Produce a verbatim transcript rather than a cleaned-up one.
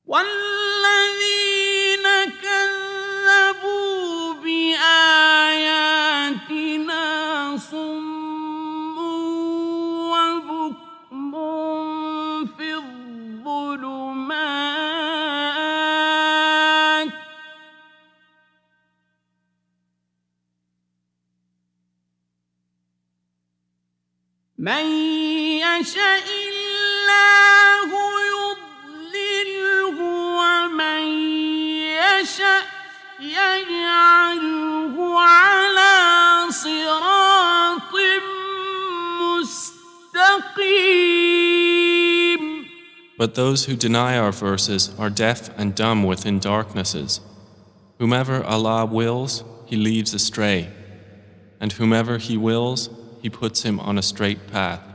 والذين كذبوا بآياتنا صم وبكم في الظلمات من يشاء الله يضلله ومن يشاء يجعله على صراط مستقيم. But those who deny our verses are deaf and dumb within darknesses. Whomever Allah wills, He leaves astray, and whomever He wills, He puts him on a straight path.